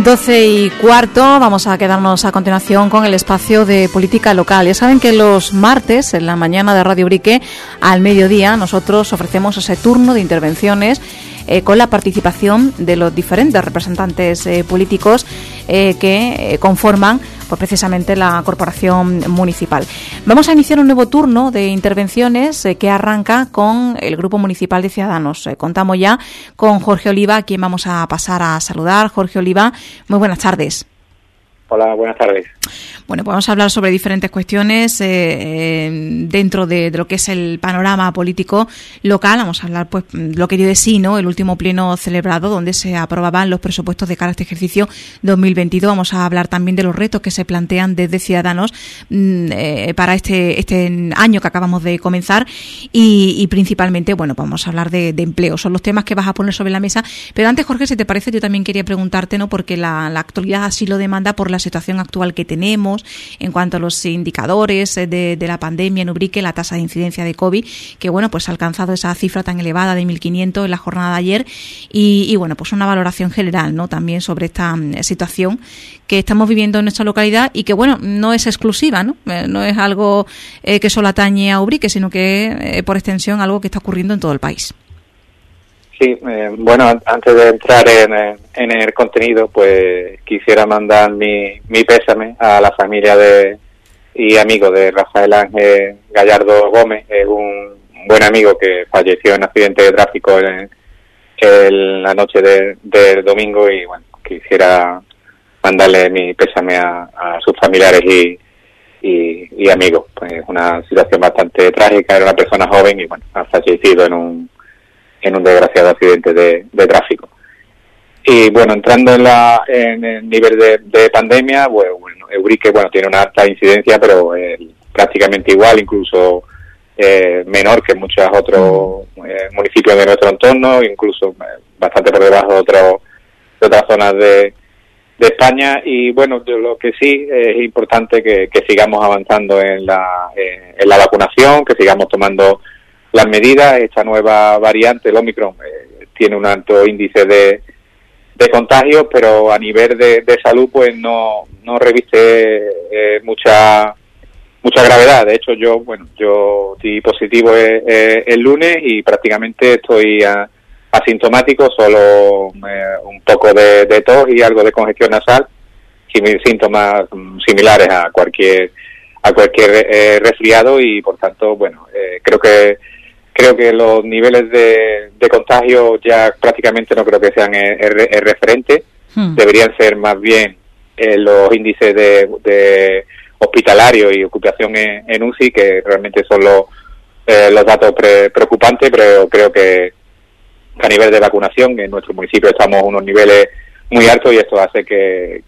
12:15, vamos a quedarnos a continuación con el espacio de política local. Ya saben que los martes, en la mañana de Radio Ubrique, al mediodía, nosotros ofrecemos ese turno de intervenciones con la participación de los diferentes representantes políticos que conforman pues precisamente la corporación municipal. Vamos a iniciar un nuevo turno de intervenciones que arranca con el Grupo Municipal de Ciudadanos. Contamos ya con Jorge Oliva, a quien vamos a pasar a saludar. Jorge Oliva, muy buenas tardes. Hola, buenas tardes. Bueno, pues vamos a hablar sobre diferentes cuestiones dentro de lo que es el panorama político local. Vamos a hablar, pues, lo que dio de sí, ¿no?, el último pleno celebrado, donde se aprobaban los presupuestos de cara a este ejercicio 2022. Vamos a hablar también de los retos que se plantean desde Ciudadanos para este año que acabamos de comenzar y principalmente, bueno, vamos a hablar de empleo. Son los temas que vas a poner sobre la mesa. Pero antes, Jorge, si te parece, yo también quería preguntarte, ¿no?, porque la actualidad así lo demanda por la situación actual que tenemos en cuanto a los indicadores de la pandemia en Ubrique, la tasa de incidencia de COVID, que bueno, pues ha alcanzado esa cifra tan elevada de 1.500 en la jornada de ayer y bueno, pues una valoración general, ¿no?, también sobre esta situación que estamos viviendo en nuestra localidad y que bueno, no es exclusiva, ¿no? No es algo que solo atañe a Ubrique, sino que por extensión algo que está ocurriendo en todo el país. Sí, bueno, antes de entrar en el contenido, pues quisiera mandar mi pésame a la familia y amigo de Rafael Ángel Gallardo Gómez, un buen amigo que falleció en accidente de tráfico en la noche del domingo y bueno, quisiera mandarle mi pésame a sus familiares y amigos. Pues una situación bastante trágica, era una persona joven y bueno, ha fallecido en un desgraciado accidente de tráfico. Y bueno, entrando en el nivel de pandemia, bueno, Ubrique, bueno, tiene una alta incidencia, pero prácticamente igual, incluso menor que muchos otros municipios de nuestro entorno, incluso bastante por debajo de otras zonas de España. Y bueno, lo que sí es importante que sigamos avanzando en la vacunación, que sigamos tomando las medidas. Esta nueva variante, el Omicron, tiene un alto índice de contagios, pero a nivel de salud pues no reviste mucha gravedad. De hecho, yo di positivo el lunes y prácticamente estoy asintomático, solo un poco de tos y algo de congestión nasal, síntomas similares a cualquier resfriado y por tanto, bueno, creo que los niveles de contagio ya prácticamente no creo que sean el referente. Deberían ser más bien los índices de hospitalario y ocupación en UCI, que realmente son los datos preocupantes, pero creo que a nivel de vacunación en nuestro municipio estamos a unos niveles muy altos y esto hace que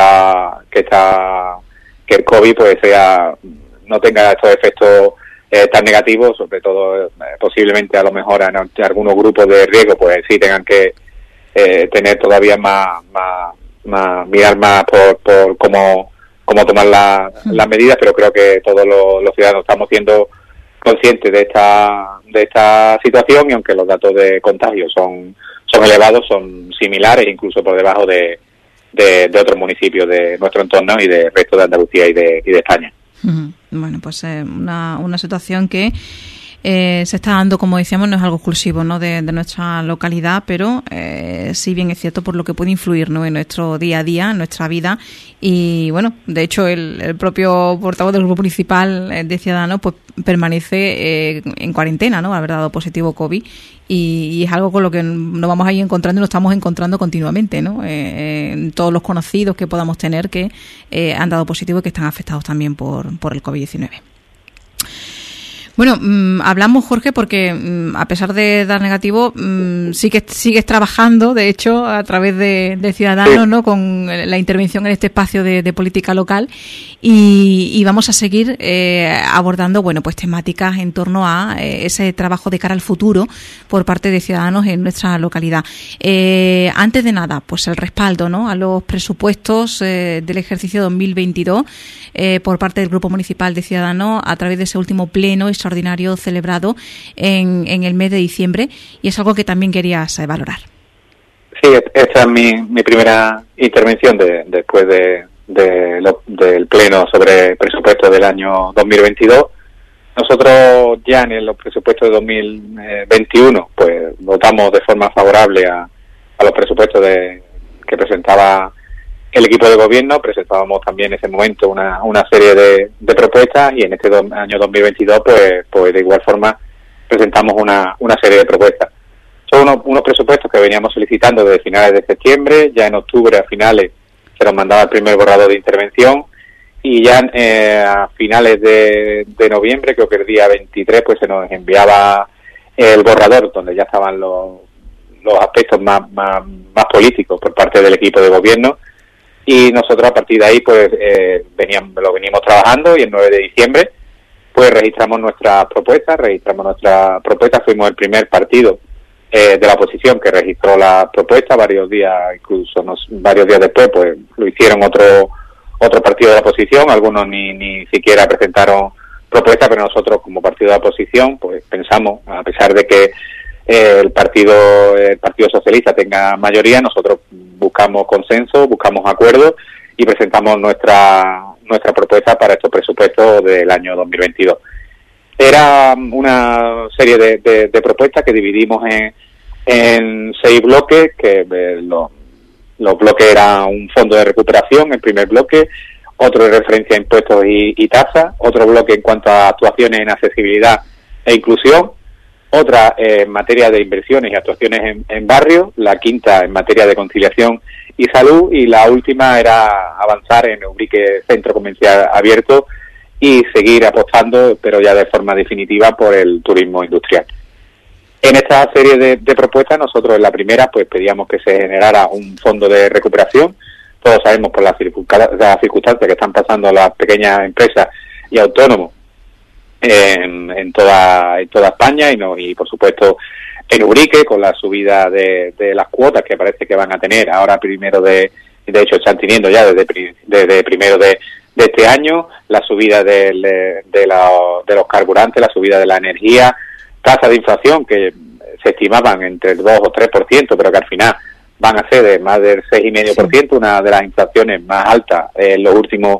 el COVID pues no tenga estos efectos tan negativos, sobre todo posiblemente a lo mejor en algunos grupos de riesgo pues sí tengan que tener todavía mirar más por cómo tomar las medidas, pero creo que todos los ciudadanos estamos siendo conscientes de esta situación y aunque los datos de contagio son elevados, son similares, incluso por debajo de otros municipios de nuestro entorno y del resto de Andalucía y de España. Bueno, pues una situación que se está dando, como decíamos, no es algo exclusivo, ¿no?, de nuestra localidad, pero sí bien es cierto por lo que puede influir, ¿no?, en nuestro día a día, en nuestra vida. Y bueno, de hecho el propio portavoz del Grupo Municipal de Ciudadanos pues permanece en cuarentena, ¿no?, haber dado positivo COVID y es algo con lo que nos vamos a ir encontrando y nos estamos encontrando continuamente, ¿no?, en todos los conocidos que podamos tener que han dado positivo y que están afectados también por el COVID-19. Bueno, hablamos, Jorge, porque a pesar de dar negativo, sí que sigues trabajando, de hecho, a través de Ciudadanos, ¿no?, con la intervención en este espacio de política local y vamos a seguir abordando, bueno, pues temáticas en torno a ese trabajo de cara al futuro por parte de Ciudadanos en nuestra localidad. Antes de nada, pues el respaldo, ¿no?, a los presupuestos del ejercicio 2022 por parte del Grupo Municipal de Ciudadanos a través de ese último pleno extraordinario celebrado en el mes de diciembre, y es algo que también querías valorar. Sí, esta es mi primera intervención después del pleno sobre presupuesto del año 2022. Nosotros ya en los presupuestos de 2021 pues votamos de forma favorable a los presupuestos que presentaba el equipo de gobierno. Presentábamos también en ese momento una serie de propuestas, y en este año 2022 pues de igual forma presentamos una serie de propuestas. Son unos presupuestos que veníamos solicitando desde finales de septiembre. Ya en octubre a finales se nos mandaba el primer borrador de intervención, y ya a finales de noviembre, creo que el día 23, pues se nos enviaba el borrador donde ya estaban los aspectos más políticos por parte del equipo de gobierno, y nosotros a partir de ahí pues lo venimos trabajando, y el 9 de diciembre pues registramos nuestra propuesta. Fuimos el primer partido de la oposición que registró la propuesta. Varios días después pues lo hicieron otro partido de la oposición. Algunos ni siquiera presentaron propuesta, pero nosotros como partido de la oposición pues pensamos, a pesar de que el Partido Socialista tenga mayoría, nosotros buscamos consenso, buscamos acuerdos y presentamos nuestra propuesta para estos presupuestos del año 2022. Era una serie de propuestas que dividimos en 6 bloques, que los bloques eran un fondo de recuperación, el primer bloque, otro de referencia a impuestos y tasas, otro bloque en cuanto a actuaciones en accesibilidad e inclusión, otra en materia de inversiones y actuaciones en barrios, la quinta en materia de conciliación y salud, y la última era avanzar en Ubrique Centro Comercial Abierto y seguir apostando, pero ya de forma definitiva, por el turismo industrial. En esta serie de propuestas, nosotros en la primera pues pedíamos que se generara un fondo de recuperación. Todos sabemos por las circunstancias que están pasando las pequeñas empresas y autónomos en toda España, y por supuesto en Ubrique, con la subida de las cuotas que parece que van a tener ahora de hecho están teniendo ya desde primero de este año, la subida de los carburantes, la subida de la energía, tasas de inflación que se estimaban entre el 2 o 3%, pero que al final van a ser de más del 6,5%, sí, una de las inflaciones más altas en los últimos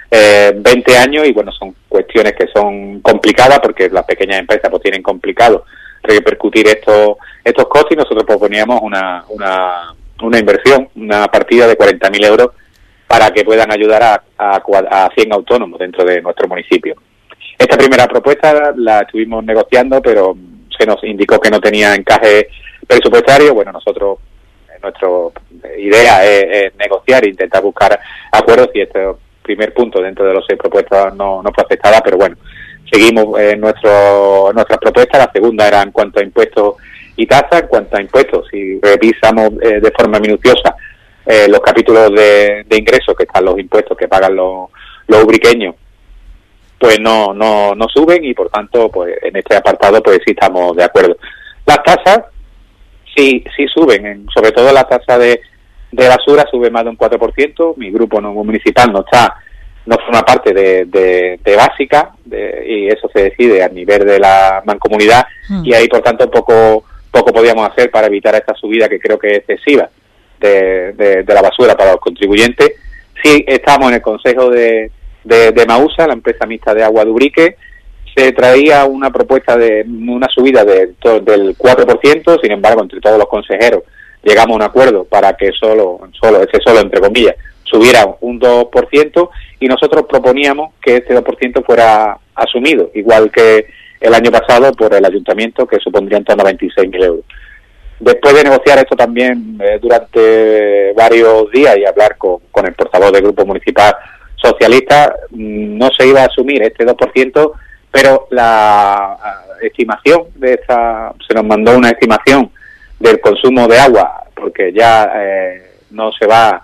20 años, y bueno, son cuestiones que son complicadas porque las pequeñas empresas pues tienen complicado repercutir estos costes, y nosotros proponíamos una inversión, una partida de 40.000 euros para que puedan ayudar a 100 autónomos dentro de nuestro municipio. Esta primera propuesta la estuvimos negociando, pero se nos indicó que no tenía encaje presupuestario. Bueno, nuestra idea es negociar e intentar buscar acuerdos, y este primer punto dentro de los 6 propuestas no fue aceptada, pero bueno, seguimos en nuestras propuestas. La segunda era en cuanto a impuestos y tasas. En cuanto a impuestos, si revisamos de forma minuciosa los capítulos de ingresos, que están los impuestos que pagan los ubriqueños, pues no suben, y por tanto pues en este apartado pues sí estamos de acuerdo. Las tasas sí suben, sobre todo la tasa de basura sube más de un 4%. Mi grupo municipal no forma parte de básica, y eso se decide a nivel de la mancomunidad, y ahí por tanto poco podíamos hacer para evitar esta subida, que creo que es excesiva, de la basura para los contribuyentes. Sí estamos en el Consejo de Mausa, la empresa mixta de agua de Ubrique. Se traía una propuesta de una subida del 4%, sin embargo, entre todos los consejeros llegamos a un acuerdo para que solo entre comillas, subiera un 2%, y nosotros proponíamos que este 2% fuera asumido, igual que el año pasado, por el ayuntamiento, que supondría en torno a 26.000 euros. Después de negociar esto también durante varios días y hablar con el portavoz del Grupo Municipal Socialista, no se iba a asumir este 2%, pero la estimación se nos mandó una estimación del consumo de agua, porque ya no se va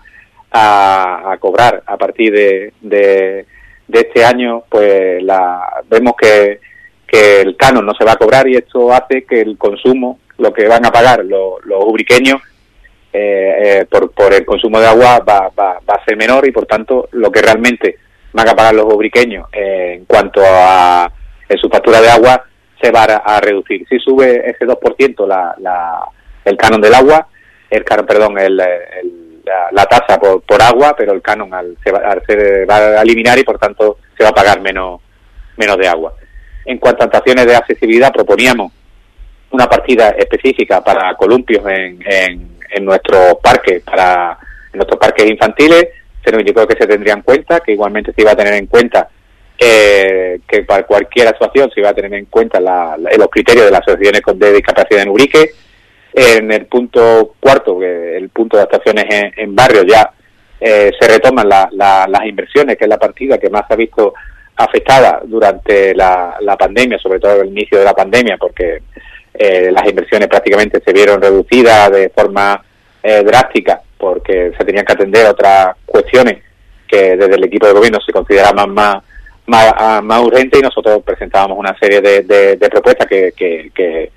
a cobrar a partir de este año, pues vemos que el canon no se va a cobrar, y esto hace que el consumo, lo que van a pagar los ubriqueños por el consumo de agua va a ser menor, y por tanto lo que realmente van a pagar los ubriqueños en cuanto a su factura de agua se va a reducir. Si sube ese 2% el canon del agua, la tasa por agua, pero el canon se va a eliminar y por tanto se va a pagar menos de agua. En cuanto a actuaciones de accesibilidad, proponíamos una partida específica para columpios en nuestros parques, en nuestros parques infantiles. Se nos indicó que se tendría en cuenta, que igualmente se iba a tener en cuenta que para cualquier actuación se iba a tener en cuenta los criterios de las asociaciones de discapacidad en Ubrique. En el punto cuarto, el punto de actuaciones en barrios, ya se retoman las inversiones, que es la partida que más se ha visto afectada durante la pandemia, sobre todo el inicio de la pandemia, porque las inversiones prácticamente se vieron reducidas de forma drástica, porque se tenían que atender a otras cuestiones que desde el equipo de gobierno se consideraban más urgentes, y nosotros presentábamos una serie de propuestas que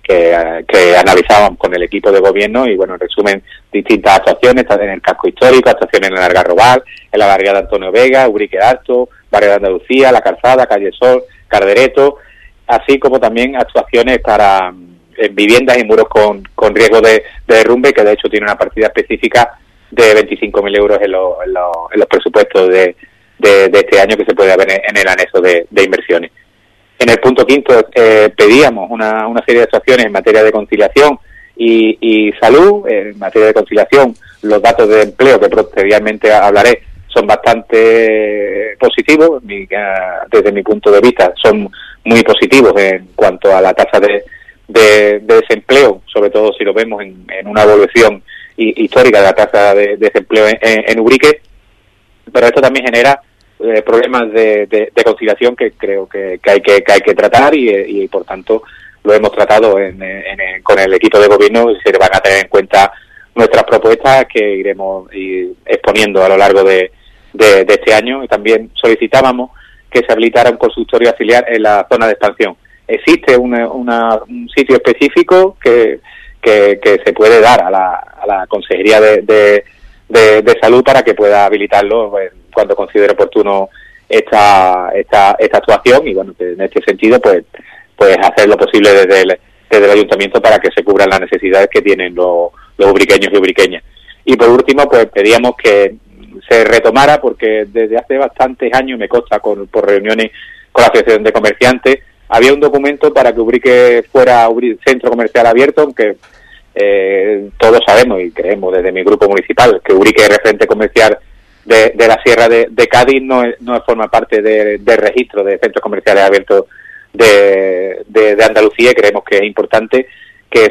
analizábamos con el equipo de gobierno, y bueno, en resumen, distintas actuaciones en el casco histórico, actuaciones en el Algarrobal, en la barriada de Antonio Vega, Ubrique Alto, Barrio de Andalucía, La Calzada, Calle Sol, Cardereto, así como también actuaciones para viviendas y muros con riesgo de derrumbe, que de hecho tiene una partida específica de 25.000 euros en los presupuestos de este año, que se puede ver en el anexo de inversiones. En el punto quinto pedíamos una serie de actuaciones en materia de conciliación y salud. En materia de conciliación, los datos de empleo, que posteriormente hablaré, son bastante positivos. Desde mi punto de vista son muy positivos en cuanto a la tasa de desempleo, sobre todo si lo vemos en una evolución histórica de la tasa de desempleo en Ubrique. Pero esto también genera problemas de conciliación que creo que hay que tratar, y por tanto lo hemos tratado con el equipo de gobierno, y se van a tener en cuenta nuestras propuestas que iremos exponiendo a lo largo de este año. Y también solicitábamos que se habilitara un consultorio auxiliar en la zona de expansión. Existe un sitio específico que se puede dar a la Consejería de Salud para que pueda habilitarlo cuando considere oportuno esta actuación, y bueno, en este sentido pues hacer lo posible desde el ayuntamiento para que se cubran las necesidades que tienen los ubriqueños y ubriqueñas. Y por último, pues pedíamos que se retomara, porque desde hace bastantes años, me consta por reuniones con la Asociación de Comerciantes, había un documento para que Ubrique fuera centro comercial abierto, aunque todos sabemos y creemos desde mi grupo municipal que Ubrique es referente comercial de la Sierra de Cádiz, no forma parte del registro de centros comerciales abiertos de Andalucía, y creemos que es importante que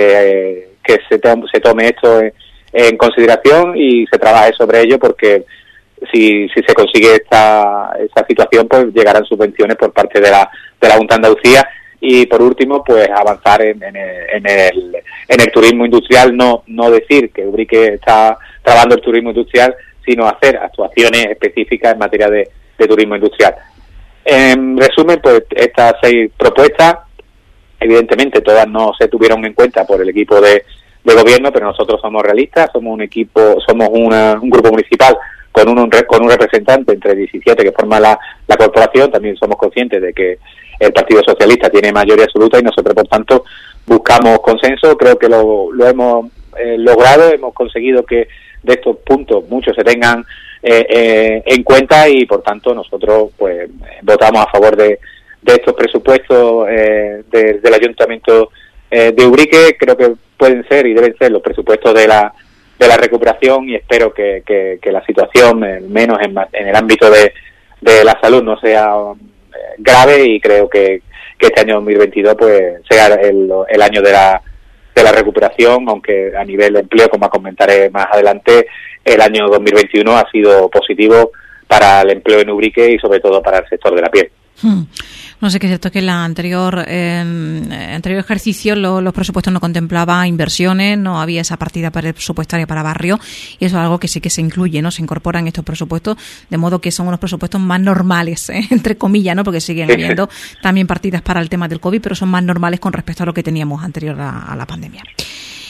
se tome esto en consideración y se trabaje sobre ello, porque si se consigue esta situación, pues llegarán subvenciones por parte de la Junta de Andalucía. Y por último, pues avanzar en el turismo industrial, no decir que Ubrique está trabajando el turismo industrial, sino hacer actuaciones específicas en materia de turismo industrial. En resumen, pues estas 6 propuestas, evidentemente todas no se tuvieron en cuenta por el equipo de gobierno, pero nosotros somos realistas, somos un grupo municipal con un representante entre 17 que forma la corporación. También somos conscientes de que el Partido Socialista tiene mayoría absoluta, y nosotros, por tanto, buscamos consenso. Creo que lo hemos logrado, hemos conseguido que de estos puntos muchos se tengan en cuenta, y por tanto nosotros pues votamos a favor de estos presupuestos del Ayuntamiento de Ubrique. Creo que pueden ser y deben ser los presupuestos de la recuperación, y espero que la situación, menos en el ámbito de la salud, no sea grave, y creo que este año 2022 pues sea el año de la recuperación, aunque a nivel de empleo, como comentaré más adelante, el año 2021 ha sido positivo para el empleo en Ubrique y sobre todo para el sector de la piel. No sé, que es cierto que en la anterior ejercicio los presupuestos no contemplaban inversiones, no había esa partida presupuestaria para barrio, y eso es algo que sí que se incluye, ¿no? Se incorpora en estos presupuestos, de modo que son unos presupuestos más normales, entre comillas, ¿no? Porque siguen habiendo también partidas para el tema del COVID, pero son más normales con respecto a lo que teníamos anterior a la pandemia.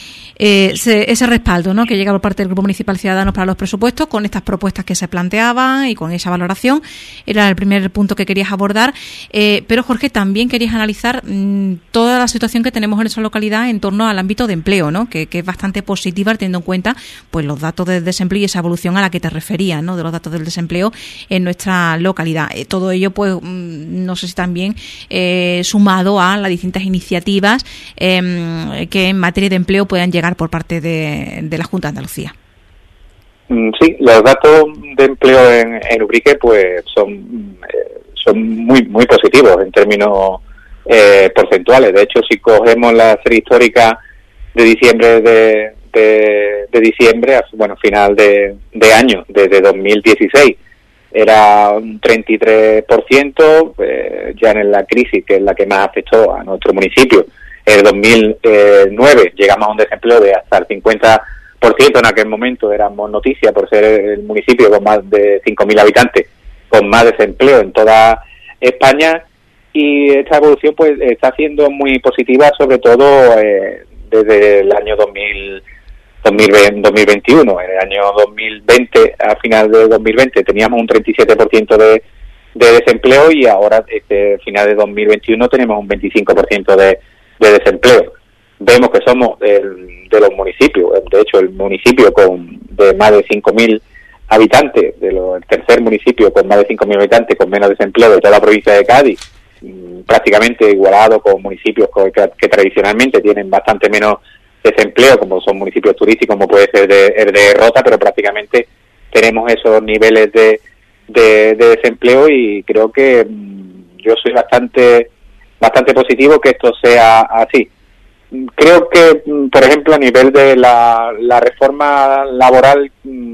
ese respaldo, ¿no?, que llega por parte del Grupo Municipal Ciudadanos para los presupuestos, con estas propuestas que se planteaban y con esa valoración. Era el primer punto que querías abordar. Pero, Jorge, también querías analizar toda la situación que tenemos en esa localidad en torno al ámbito de empleo, ¿no?, que es bastante positiva, teniendo en cuenta pues los datos del desempleo y esa evolución a la que te referías, ¿no?, de los datos del desempleo en nuestra localidad. Todo ello, pues, no sé si también sumado a las distintas iniciativas que en materia de empleo puedan llegar por parte de la Junta de Andalucía. Sí, los datos de empleo en Ubrique pues son muy positivos en términos porcentuales. De hecho, si cogemos la serie histórica de diciembre de diciembre, bueno, final de año, desde 2016, era un 33%, ya en la crisis, que es la que más afectó a nuestro municipio. En el 2009 llegamos a un desempleo de hasta el 50%, en aquel momento éramos noticia por ser el municipio con más de 5.000 habitantes, con más desempleo en toda España, y esta evolución pues está siendo muy positiva, sobre todo desde el año 2021. En el año 2020, a final de 2020, teníamos un 37% de desempleo, y ahora, final de 2021, tenemos un 25% de desempleo. Vemos que somos de los municipios, de hecho el municipio de más de 5.000 habitantes, el tercer municipio con más de 5.000 habitantes con menos desempleo de toda la provincia de Cádiz, prácticamente igualado con municipios que tradicionalmente tienen bastante menos desempleo, como son municipios turísticos, como puede ser de Rota, pero prácticamente tenemos esos niveles de desempleo, y creo que yo soy bastante positivo que esto sea así. Creo que, por ejemplo, a nivel de la reforma laboral,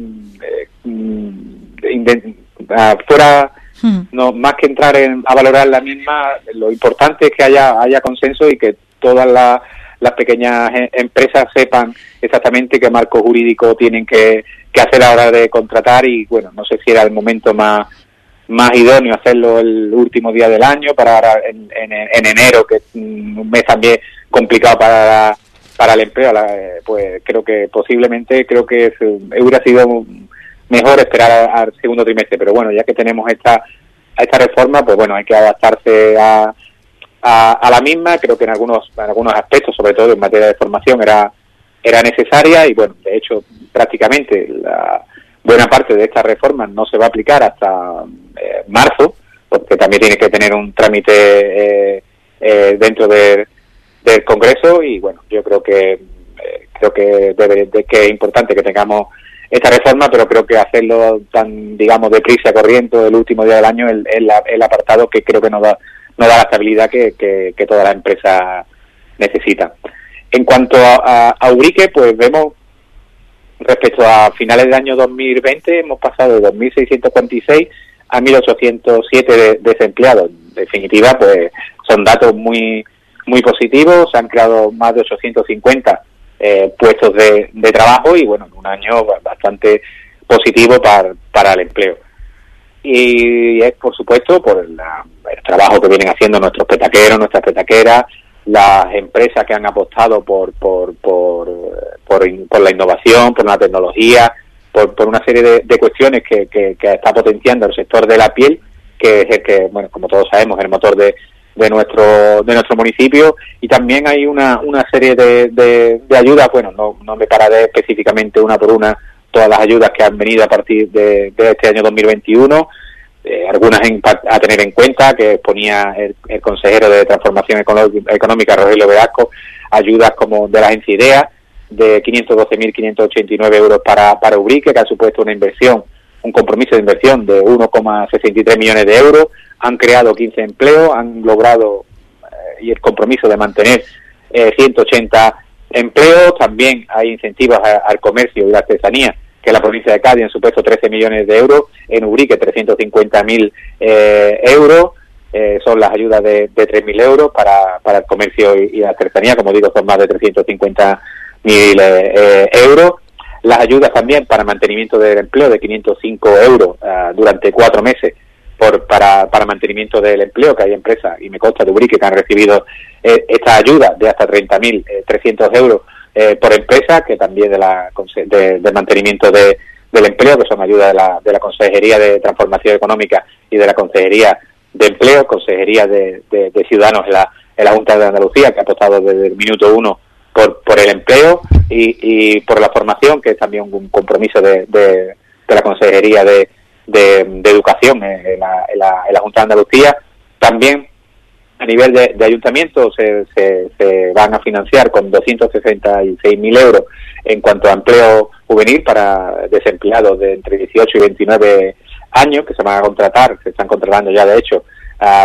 no, más que entrar a valorar la misma, lo importante es que haya consenso y que todas las pequeñas empresas sepan exactamente qué marco jurídico tienen que hacer a la hora de contratar. Y bueno, no sé si era el momento más idóneo hacerlo el último día del año, para ahora en enero, que es un mes también complicado para el empleo. Pues creo que posiblemente hubiera sido mejor esperar al segundo trimestre, pero bueno, ya que tenemos esta reforma, pues bueno, hay que adaptarse a la misma. Creo que en algunos aspectos, sobre todo en materia de formación, era necesaria, y bueno, de hecho prácticamente la buena parte de esta reforma no se va a aplicar hasta marzo, porque también tiene que tener un trámite dentro del Congreso. Y bueno, yo creo que es importante que tengamos esta reforma, pero creo que hacerlo tan, digamos, deprisa, corriendo el último día del año, el apartado que creo que no da la estabilidad que toda la empresa necesita. En cuanto a Ubrique, pues vemos, respecto a finales del año 2020, hemos pasado de 2.646 a 1.807 desempleados. En definitiva, pues son datos muy positivos. Se han creado más de 850 puestos de trabajo, y bueno, un año bastante positivo para el empleo. Y es, por supuesto, por el trabajo que vienen haciendo nuestros petaqueros, nuestras petaqueras, las empresas que han apostado por la innovación, por la tecnología, por una serie de cuestiones que está potenciando el sector de la piel, que es el que, bueno, como todos sabemos, es el motor de nuestro municipio. Y también hay una serie de ayudas. Bueno, no me pararé específicamente una por una todas las ayudas que han venido a partir de este año 2021, algunas a tener en cuenta, que ponía el consejero de Transformación Económica, Rogelio Velasco, ayudas como de la agencia IDEA, de 512.589 euros para Ubrique, que ha supuesto un compromiso de inversión de 1,63 millones de euros. Han creado 15 empleos, han logrado y el compromiso de mantener 180 empleos. También hay incentivos al comercio y la artesanía, que la provincia de Cádiz han supuesto 13 millones de euros, en Ubrique 350.000 euros. Son las ayudas de 3.000 euros para el comercio y la artesanía, como digo, son más de 350.000 euros. Las ayudas también para mantenimiento del empleo de 505 euros durante 4 meses para mantenimiento del empleo, que hay empresas, y me consta de Ubrique, que han recibido esta ayuda de hasta 30.300 euros por empresa, que también de mantenimiento del empleo, que son ayudas de la Consejería de Transformación Económica y de la Consejería de Empleo, Consejería de Ciudadanos en la Junta de Andalucía, que ha apostado desde el minuto uno por el empleo y por la formación, que es también un compromiso de la Consejería de Educación en la Junta de Andalucía. También a nivel de ayuntamiento se van a financiar con 266.000 euros en cuanto a empleo juvenil para desempleados de entre 18 y 29 años, que se van a contratar, se están contratando ya de hecho a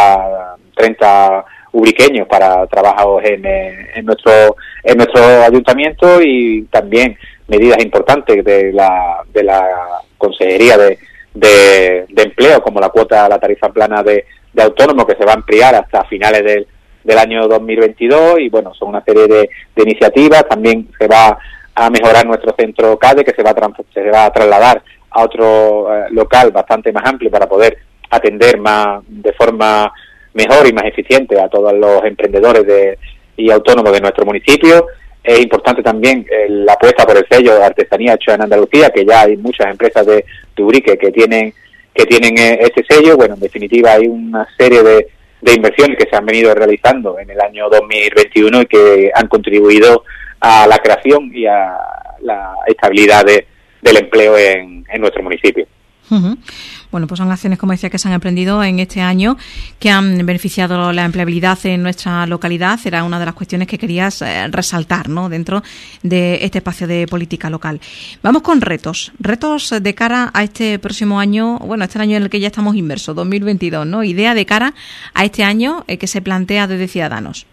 30 ubriqueños para trabajos en nuestro ayuntamiento, y también medidas importantes de la Consejería de Empleo, como la tarifa plana de autónomos, que se va a ampliar hasta finales del año 2022, y bueno, son una serie de iniciativas. También se va a mejorar nuestro centro CADE, que se va a trasladar a otro local bastante más amplio para poder atender de forma mejor y más eficiente a todos los emprendedores y autónomos de nuestro municipio. Es importante también la apuesta por el sello de artesanía hecho en Andalucía, que ya hay muchas empresas de Ubrique que tienen este sello. Bueno, en definitiva hay una serie de inversiones que se han venido realizando en el año 2021 y que han contribuido a la creación y a la estabilidad del empleo en nuestro municipio. Uh-huh. Bueno, pues son acciones, como decía, que se han emprendido en este año, que han beneficiado la empleabilidad en nuestra localidad. Era una de las cuestiones que querías resaltar, ¿no?, dentro de este espacio de política local. Vamos con retos de cara a este próximo año, bueno, este año en el que ya estamos inmersos, 2022, ¿no? Idea de cara a este año que se plantea desde Ciudadanos.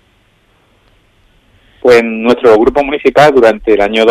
Pues nuestro grupo municipal durante el año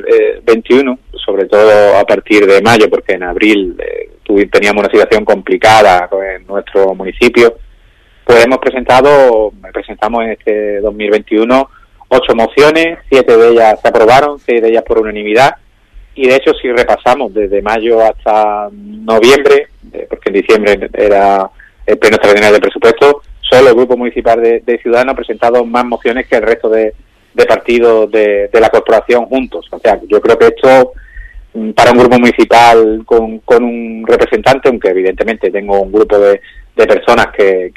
2021, sobre todo a partir de mayo, porque en abril teníamos una situación complicada en nuestro municipio, pues presentamos en este 2021 8 mociones, 7 de ellas se aprobaron, 6 de ellas por unanimidad, y de hecho si repasamos desde mayo hasta noviembre, porque en diciembre era el pleno extraordinario de presupuesto, solo el grupo municipal de Ciudadanos ha presentado más mociones que el resto de partidos de la corporación juntos. O sea, yo creo que esto, para un grupo municipal con un representante, aunque evidentemente tengo un grupo de personas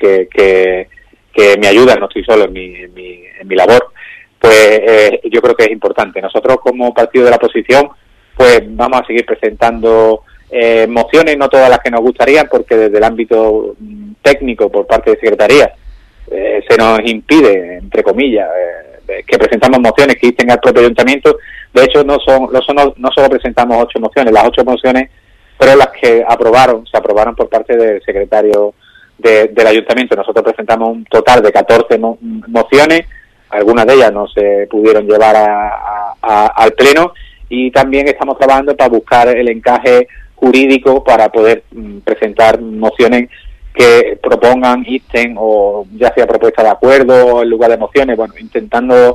que me ayudan, no estoy solo en mi labor, pues yo creo que es importante. Nosotros como partido de la oposición, pues vamos a seguir presentando mociones, no todas las que nos gustarían, porque desde el ámbito técnico por parte de Secretaría se nos impide, entre comillas, que presentamos mociones que dicen al propio ayuntamiento. De hecho, no solo presentamos 8 mociones, las 8 mociones fueron las que se aprobaron por parte del secretario del ayuntamiento. Nosotros presentamos un total de 14 mociones, algunas de ellas no se pudieron llevar al pleno, y también estamos trabajando para buscar el encaje jurídico para poder presentar mociones que propongan, insten, o ya sea propuesta de acuerdo en lugar de mociones, bueno, intentando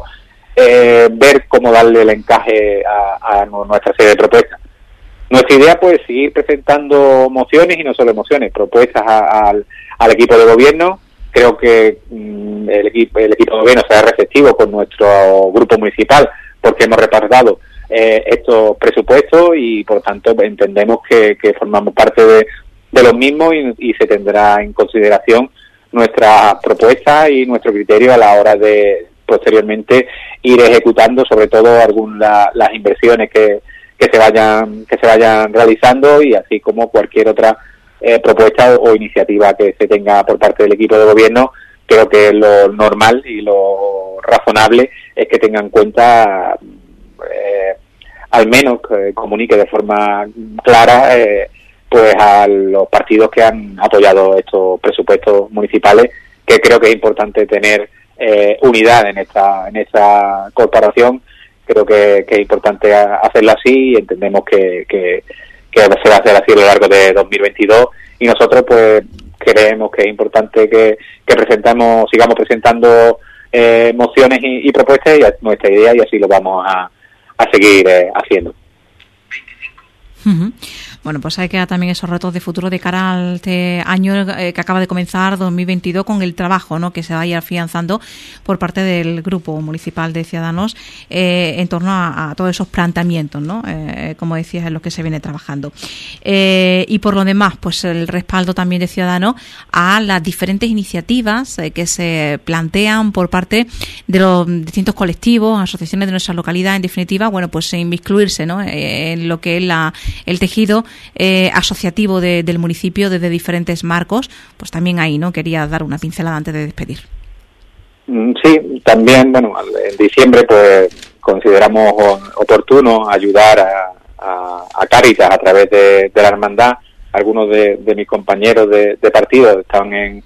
ver cómo darle el encaje a nuestra serie de propuestas. Nuestra idea, pues, seguir presentando mociones, y no solo mociones, propuestas al equipo de gobierno. Creo que el equipo de gobierno será receptivo con nuestro grupo municipal, porque hemos repartido estos presupuestos y, por tanto, entendemos que formamos parte de los mismos, y se tendrá en consideración nuestra propuesta y nuestro criterio a la hora de posteriormente ir ejecutando, sobre todo las inversiones que se vayan realizando, y así como cualquier otra propuesta o iniciativa que se tenga por parte del equipo de gobierno. Creo que lo normal y lo razonable es que tengan en cuenta, al menos que comunique de forma clara pues a los partidos que han apoyado estos presupuestos municipales, que creo que es importante tener unidad en esta corporación. Creo que es importante hacerlo así, y entendemos que se va a hacer así a lo largo de 2022, y nosotros pues creemos que es importante que sigamos presentando mociones y propuestas, y nuestra idea, y así lo vamos a seguir haciendo. Uh-huh. Bueno, pues hay que dar también esos retos de futuro de cara al este año que acaba de comenzar, 2022, con el trabajo, ¿no?, que se vaya afianzando por parte del Grupo Municipal de Ciudadanos en torno a todos esos planteamientos, ¿no? Como decías, en los que se viene trabajando. Y por lo demás, pues el respaldo también de Ciudadanos a las diferentes iniciativas que se plantean por parte de los distintos colectivos, asociaciones de nuestra localidad, en definitiva, bueno, pues incluirse, ¿no?, en lo que es el tejido asociativo del municipio desde diferentes marcos. Pues también ahí, ¿no?, quería dar una pincelada antes de despedir. Sí, también, bueno, en diciembre pues consideramos oportuno ayudar a Cáritas a través de la hermandad. Algunos de mis compañeros de partido están en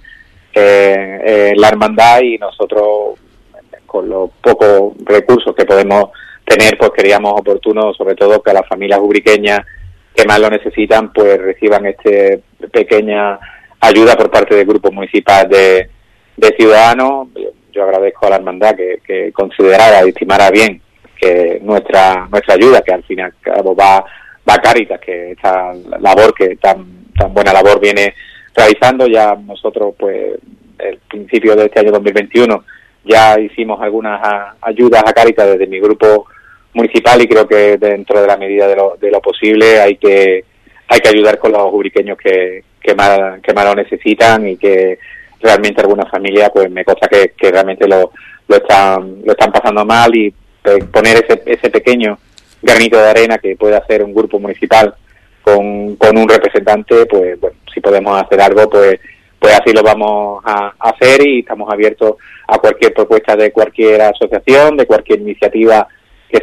la hermandad, y nosotros, con los pocos recursos que podemos tener, pues queríamos oportuno, sobre todo, que las familias ubriqueñas que más lo necesitan pues reciban pequeña ayuda por parte del Grupo Municipal de Ciudadanos. Yo agradezco a la hermandad que considerara y estimara bien que nuestra ayuda, que al fin y al cabo va a Cáritas, que esta labor, que tan buena labor viene realizando. Ya nosotros, pues, el principio de este año 2021 ya hicimos algunas ayudas a Cáritas desde mi grupo municipal, y creo que dentro de la medida de lo posible hay que ayudar con los ubriqueños que más lo necesitan, y que realmente algunas familias, pues me consta que realmente lo están pasando mal, y poner ese pequeño granito de arena que puede hacer un grupo municipal con un representante, pues bueno, si podemos hacer algo, pues así lo vamos a hacer, y estamos abiertos a cualquier propuesta de cualquier asociación, de cualquier iniciativa que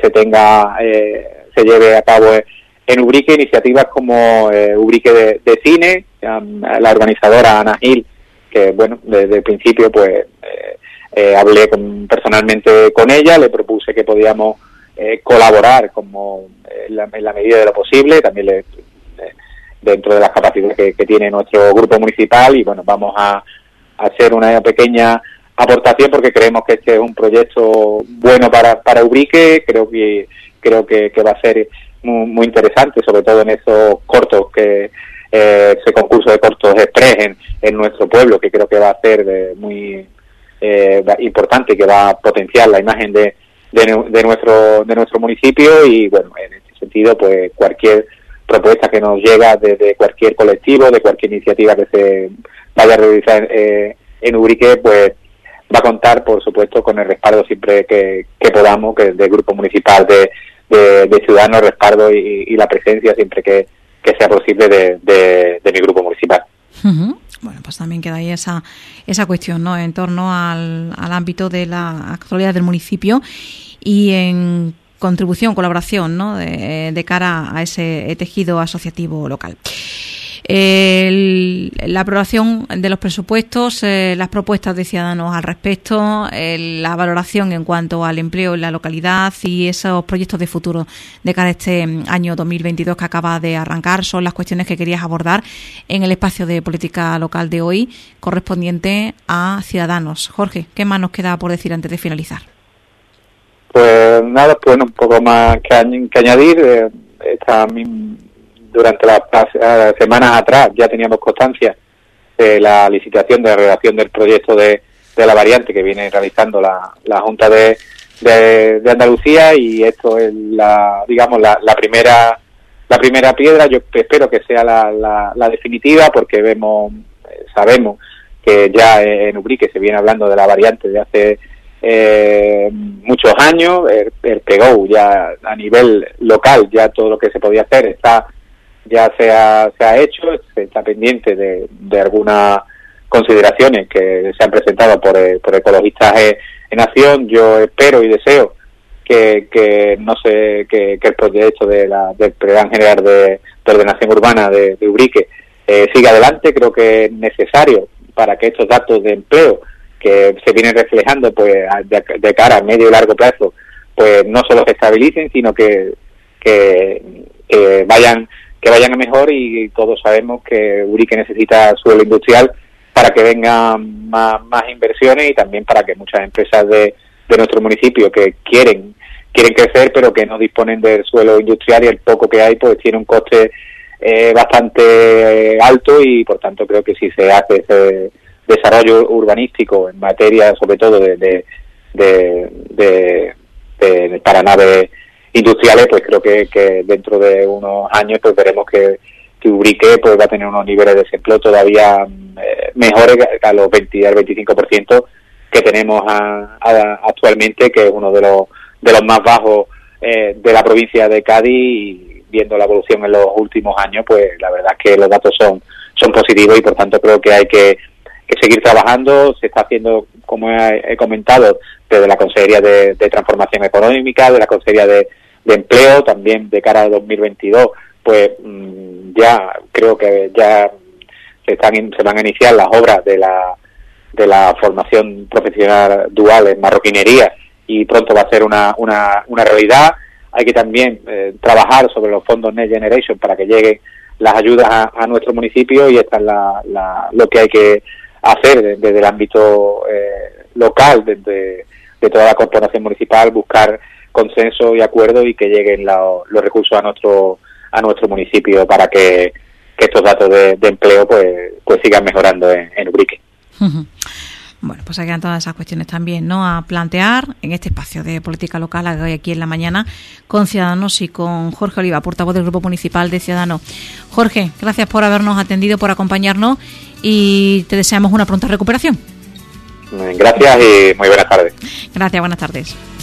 se lleve a cabo en Ubrique, iniciativas como Ubrique de cine, la organizadora Ana Gil, que bueno, desde el principio pues hablé personalmente con ella, le propuse que podíamos colaborar como en la medida de lo posible, también dentro de las capacidades que tiene nuestro grupo municipal, y bueno, vamos a hacer una pequeña aportación, porque creemos que este es un proyecto bueno para Ubrique. Creo que va a ser muy interesante, sobre todo en esos cortos, ese concurso de cortos express en nuestro pueblo, que creo que va a ser muy importante, que va a potenciar la imagen de nuestro municipio. Y bueno, en este sentido, pues cualquier propuesta que nos llega desde cualquier colectivo, de cualquier iniciativa que se vaya a realizar en Ubrique, pues va a contar, por supuesto, con el respaldo siempre que podamos, que del Grupo Municipal de Ciudadanos, respaldo y la presencia siempre que sea posible de mi grupo municipal. Uh-huh. Bueno, pues también queda ahí esa cuestión, ¿no?, en torno al ámbito de la actualidad del municipio, y en colaboración, ¿no?, de cara a ese tejido asociativo local. La aprobación de los presupuestos, las propuestas de Ciudadanos al respecto, la valoración en cuanto al empleo en la localidad y esos proyectos de futuro de cara a este año 2022 que acaba de arrancar, son las cuestiones que querías abordar en el espacio de política local de hoy, correspondiente a Ciudadanos. Jorge, ¿qué más nos queda por decir antes de finalizar? Pues nada, pues un poco más que añadir. Durante las semanas atrás ya teníamos constancia de la licitación de la redacción del proyecto de la variante que viene realizando la Junta de Andalucía, y esto es la primera piedra. Yo espero que sea la definitiva, porque sabemos que ya en Ubrique se viene hablando de la variante de hace muchos años. El PGO ya a nivel local, ya todo lo que se podía hacer ya se ha hecho, se está pendiente de algunas consideraciones que se han presentado por ecologistas en acción. Yo espero y deseo que el proyecto del Plan General de Ordenación Urbana de Ubrique siga adelante. Creo que es necesario para que estos datos de empleo que se vienen reflejando pues de cara a medio y largo plazo, pues no solo se estabilicen, sino que vayan a mejor. Y todos sabemos que Ubrique necesita suelo industrial para que vengan más inversiones, y también para que muchas empresas de nuestro municipio que quieren crecer, pero que no disponen del suelo industrial, y el poco que hay pues tiene un coste bastante alto, y por tanto creo que si se hace ese desarrollo urbanístico en materia sobre todo de para naves industriales, pues creo que dentro de unos años pues veremos que Ubrique pues va a tener unos niveles de desempleo todavía mejores a los 20 al 25% que tenemos actualmente, que es uno de los más bajos de la provincia de Cádiz, y viendo la evolución en los últimos años, pues la verdad es que los datos son positivos, y por tanto creo que hay que seguir trabajando. Se está haciendo, como he comentado, desde la Consejería de Transformación Económica, de la Consejería de Empleo, también de cara a 2022, pues ya creo que ya se van a iniciar las obras de la formación profesional dual en marroquinería, y pronto va a ser una realidad. Hay que también trabajar sobre los fondos Next Generation para que lleguen las ayudas a nuestro municipio, y esta es lo que hay que hacer desde el ámbito local, desde toda la corporación municipal, buscar consenso y acuerdo, y que lleguen los recursos a nuestro municipio para que estos datos de empleo pues sigan mejorando en Ubrique. Bueno, pues quedan todas esas cuestiones también, ¿no?, a plantear en este espacio de política local que hay aquí en la mañana con Ciudadanos y con Jorge Oliva, portavoz del Grupo Municipal de Ciudadanos. Jorge, gracias por habernos atendido, por acompañarnos, y te deseamos una pronta recuperación. Gracias y muy buenas tardes. Gracias, buenas tardes.